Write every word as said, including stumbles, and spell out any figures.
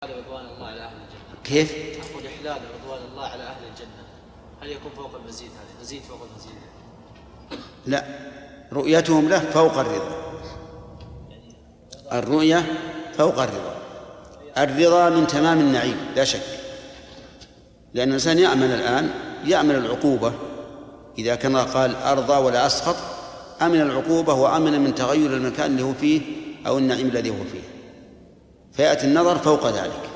رضوان الله على أهل الجنة. كيف؟ أقول إحلال رضوان الله على أهل الجنة هل يكون فوق المزيد؟ هذا مزيد فوق المزيد؟ لا، رؤيتهم له فوق الرضا. الرؤية فوق الرضا. الرضا من تمام النعيم لا شك، لأن الإنسان يعمل الآن يعمل العقوبة إذا كان قال أرضى ولا أسخط، أمن العقوبة وأمن من تغير المكان اللي هو فيه أو النعيم الذي هو فيه، فيأتي النظر فوق ذلك.